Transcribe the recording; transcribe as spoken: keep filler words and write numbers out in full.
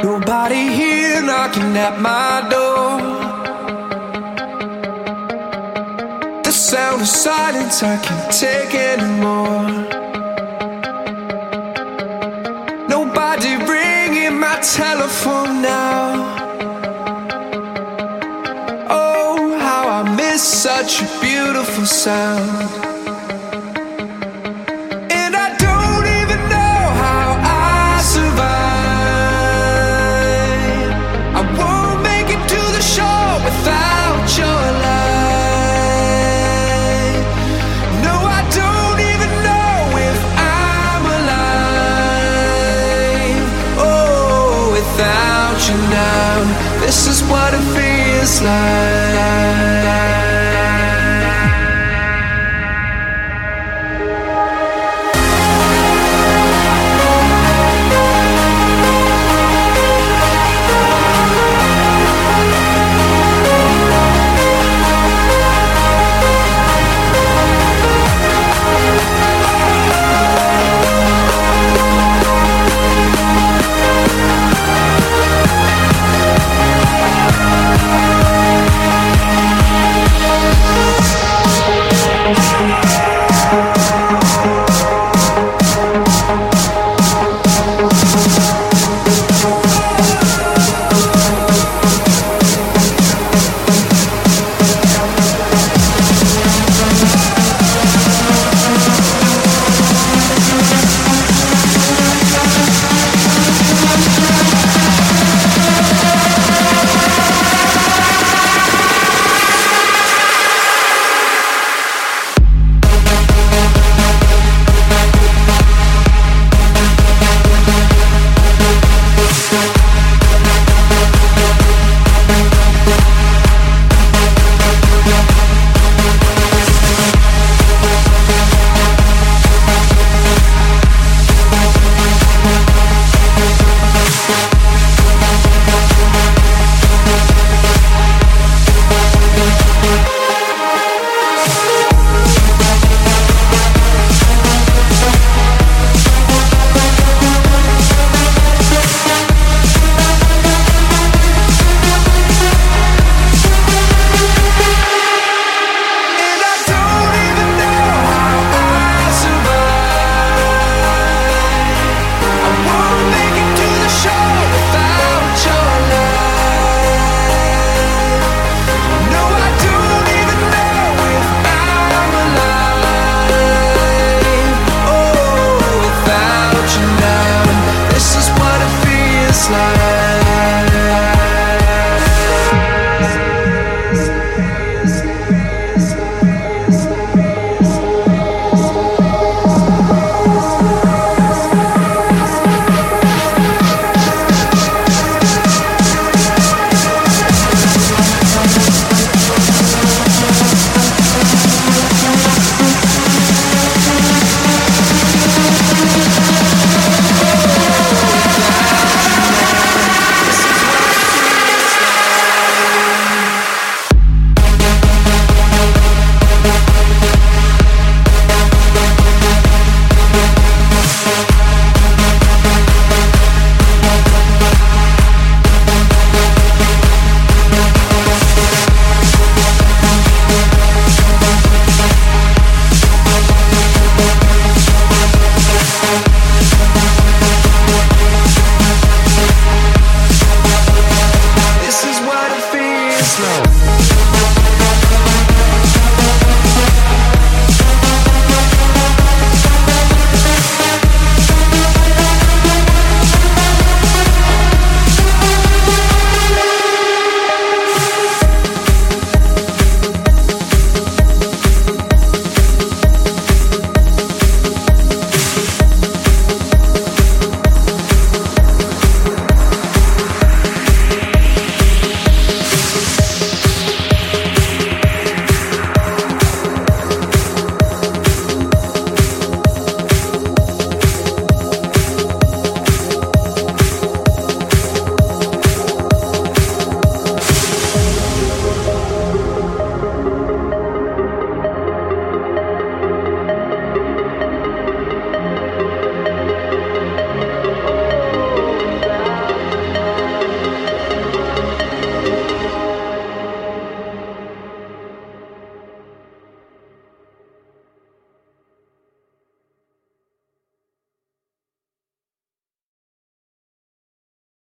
Nobody here knocking at my door. The sound of silence I can't take anymore. Nobody ringing my telephone now. Oh, how I miss such a beautiful sound. And I don't even know how I survive. I won't make it to the shore without your light. No, I don't even know if I'm alive. Oh, without you now, this is what it feels like.